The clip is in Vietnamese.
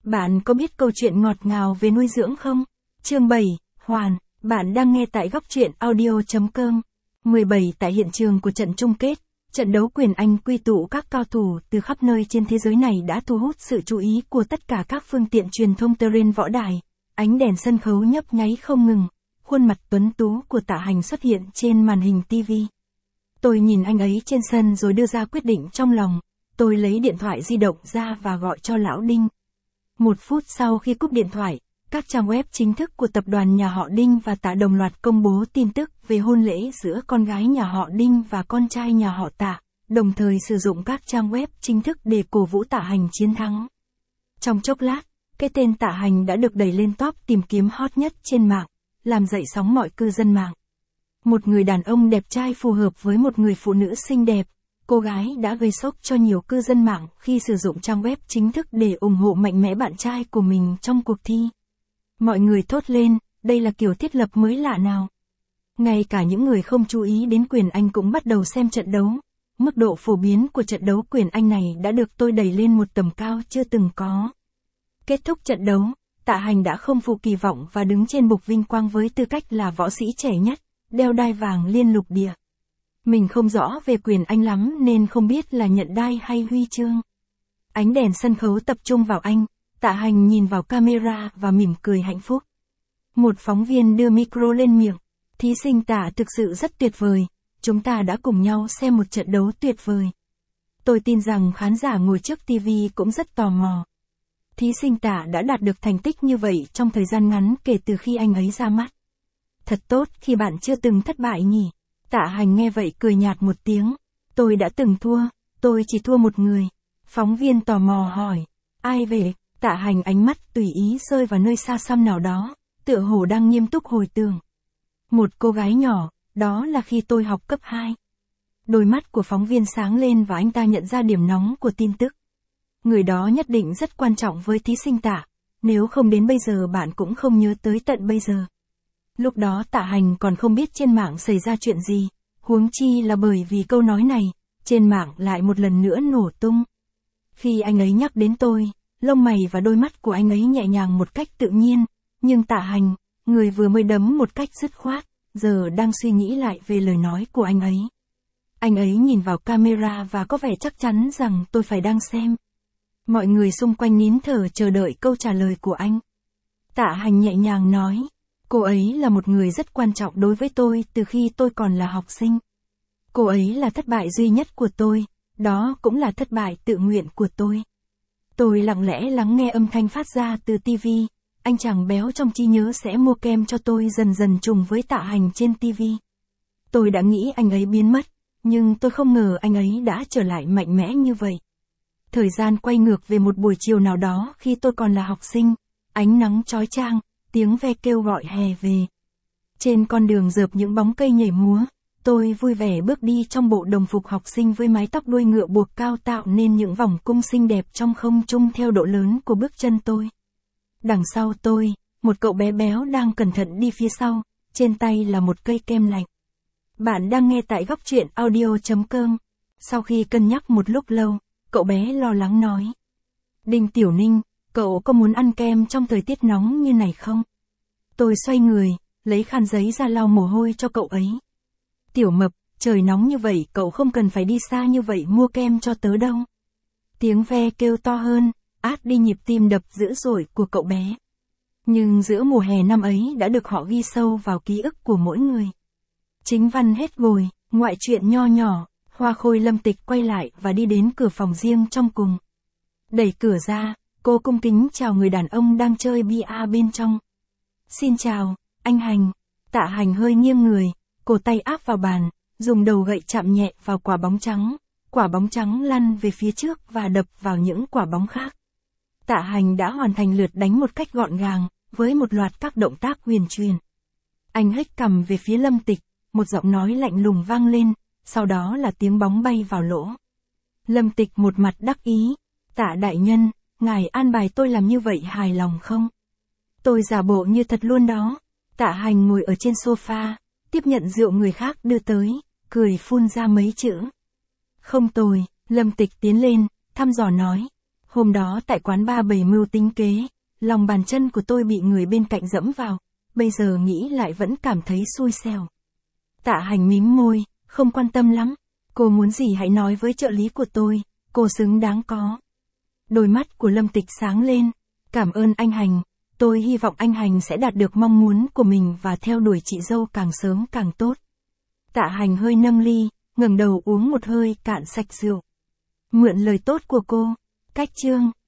Bạn có biết câu chuyện ngọt ngào về nuôi dưỡng không? Chương 7, Hoàn, bạn đang nghe tại góc truyện audio.com. 17 Tại hiện trường của trận chung kết, trận đấu quyền Anh quy tụ các cao thủ từ khắp nơi trên thế giới này đã thu hút sự chú ý của tất cả các phương tiện truyền thông trên võ đài. Ánh đèn sân khấu nhấp nháy không ngừng, khuôn mặt tuấn tú của Tạ Hành xuất hiện trên màn hình TV. Tôi nhìn anh ấy trên sân rồi đưa ra quyết định trong lòng. Tôi lấy điện thoại di động ra và gọi cho Lão Đinh. 1 phút sau khi cúp điện thoại, các trang web chính thức của tập đoàn nhà họ Đinh và Tạ đồng loạt công bố tin tức về hôn lễ giữa con gái nhà họ Đinh và con trai nhà họ Tạ, đồng thời sử dụng các trang web chính thức để cổ vũ Tạ Hành chiến thắng. Trong chốc lát, cái tên Tạ Hành đã được đẩy lên top tìm kiếm hot nhất trên mạng, làm dậy sóng mọi cư dân mạng. Một người đàn ông đẹp trai phù hợp với một người phụ nữ xinh đẹp, cô gái đã gây sốc cho nhiều cư dân mạng khi sử dụng trang web chính thức để ủng hộ mạnh mẽ bạn trai của mình trong cuộc thi. Mọi người thốt lên, đây là kiểu thiết lập mới lạ nào. Ngay cả những người không chú ý đến quyền Anh cũng bắt đầu xem trận đấu. Mức độ phổ biến của trận đấu quyền Anh này đã được tôi đẩy lên một tầm cao chưa từng có. Kết thúc trận đấu, Tạ Hành đã không phụ kỳ vọng và đứng trên bục vinh quang với tư cách là võ sĩ trẻ nhất, đeo đai vàng liên lục địa. Mình không rõ về quyền Anh lắm nên không biết là nhận đai hay huy chương. Ánh đèn sân khấu tập trung vào anh, Tạ Hành nhìn vào camera và mỉm cười hạnh phúc. Một phóng viên đưa micro lên miệng. Thí sinh Tạ thực sự rất tuyệt vời, chúng ta đã cùng nhau xem một trận đấu tuyệt vời. Tôi tin rằng khán giả ngồi trước TV cũng rất tò mò. Thí sinh Tạ đã đạt được thành tích như vậy trong thời gian ngắn kể từ khi anh ấy ra mắt. Thật tốt khi bạn chưa từng thất bại nhỉ. Tạ Hành nghe vậy cười nhạt một tiếng. Tôi đã từng thua, tôi chỉ thua một người. Phóng viên tò mò hỏi. Ai về? Tạ Hành ánh mắt tùy ý rơi vào nơi xa xăm nào đó, tựa hồ đang nghiêm túc hồi tưởng. Một cô gái nhỏ, đó là khi tôi học cấp 2. Đôi mắt của phóng viên sáng lên và anh ta nhận ra điểm nóng của tin tức. Người đó nhất định rất quan trọng với thí sinh Tạ, nếu không đến bây giờ bạn cũng không nhớ tới tận bây giờ. Lúc đó Tạ Hành còn không biết trên mạng xảy ra chuyện gì, huống chi là bởi vì câu nói này, trên mạng lại một lần nữa nổ tung. Khi anh ấy nhắc đến tôi, lông mày và đôi mắt của anh ấy nhẹ nhàng một cách tự nhiên, nhưng Tạ Hành, người vừa mới đấm một cách dứt khoát, giờ đang suy nghĩ lại về lời nói của anh ấy. Anh ấy nhìn vào camera và có vẻ chắc chắn rằng tôi phải đang xem. Mọi người xung quanh nín thở chờ đợi câu trả lời của anh. Tạ Hành nhẹ nhàng nói. Cô ấy là một người rất quan trọng đối với tôi từ khi tôi còn là học sinh. Cô ấy là thất bại duy nhất của tôi, đó cũng là thất bại tự nguyện của tôi. Tôi lặng lẽ lắng nghe âm thanh phát ra từ TV, anh chàng béo trong trí nhớ sẽ mua kem cho tôi dần dần trùng với Tạ Hành trên TV. Tôi đã nghĩ anh ấy biến mất, nhưng tôi không ngờ anh ấy đã trở lại mạnh mẽ như vậy. Thời gian quay ngược về một buổi chiều nào đó khi tôi còn là học sinh, ánh nắng chói chang. Tiếng ve kêu gọi hè về. Trên con đường rợp những bóng cây nhảy múa, tôi vui vẻ bước đi trong bộ đồng phục học sinh với mái tóc đuôi ngựa buộc cao tạo nên những vòng cung xinh đẹp trong không trung theo độ lớn của bước chân tôi. Đằng sau tôi, một cậu bé béo đang cẩn thận đi phía sau, trên tay là một cây kem lạnh. Bạn đang nghe tại góc truyện audio.com. Sau khi cân nhắc một lúc lâu, cậu bé lo lắng nói. Đinh Tiểu Ninh, cậu có muốn ăn kem trong thời tiết nóng như này không? Tôi xoay người, lấy khăn giấy ra lau mồ hôi cho cậu ấy. Tiểu Mập, trời nóng như vậy cậu không cần phải đi xa như vậy mua kem cho tớ đâu. Tiếng ve kêu to hơn, át đi nhịp tim đập dữ dội của cậu bé. Nhưng giữa mùa hè năm ấy đã được họ ghi sâu vào ký ức của mỗi người. Chính văn hết rồi, ngoại truyện nho nhỏ, Hoa Khôi Lâm Tịch quay lại và đi đến cửa phòng riêng trong cùng. Đẩy cửa ra. Cô cung kính chào người đàn ông đang chơi bia bên trong. Xin chào, anh Hành. Tạ Hành hơi nghiêng người, cổ tay áp vào bàn, dùng đầu gậy chạm nhẹ vào quả bóng trắng. Quả bóng trắng lăn về phía trước và đập vào những quả bóng khác. Tạ Hành đã hoàn thành lượt đánh một cách gọn gàng, với một loạt các động tác huyền truyền. Anh hếch cằm về phía Lâm Tịch, một giọng nói lạnh lùng vang lên, sau đó là tiếng bóng bay vào lỗ. Lâm Tịch một mặt đắc ý. Tạ đại nhân, ngài an bài tôi làm như vậy hài lòng không? Tôi giả bộ như thật luôn đó. Tạ Hành ngồi ở trên sofa, tiếp nhận rượu người khác đưa tới, cười phun ra mấy chữ. Không tồi, Lâm Tịch tiến lên, thăm dò nói. Hôm đó tại quán bar bày mưu tính kế, lòng bàn chân của tôi bị người bên cạnh dẫm vào, bây giờ nghĩ lại vẫn cảm thấy xui xẻo. Tạ Hành mím môi, không quan tâm lắm. Cô muốn gì hãy nói với trợ lý của tôi, cô xứng đáng có. Đôi mắt của Lâm Tịch sáng lên. Cảm ơn anh Hành, tôi hy vọng anh Hành sẽ đạt được mong muốn của mình và theo đuổi chị dâu càng sớm càng tốt. Tạ Hành hơi nâng ly, ngẩng đầu uống một hơi cạn sạch rượu. Mượn lời tốt của cô. Cách chương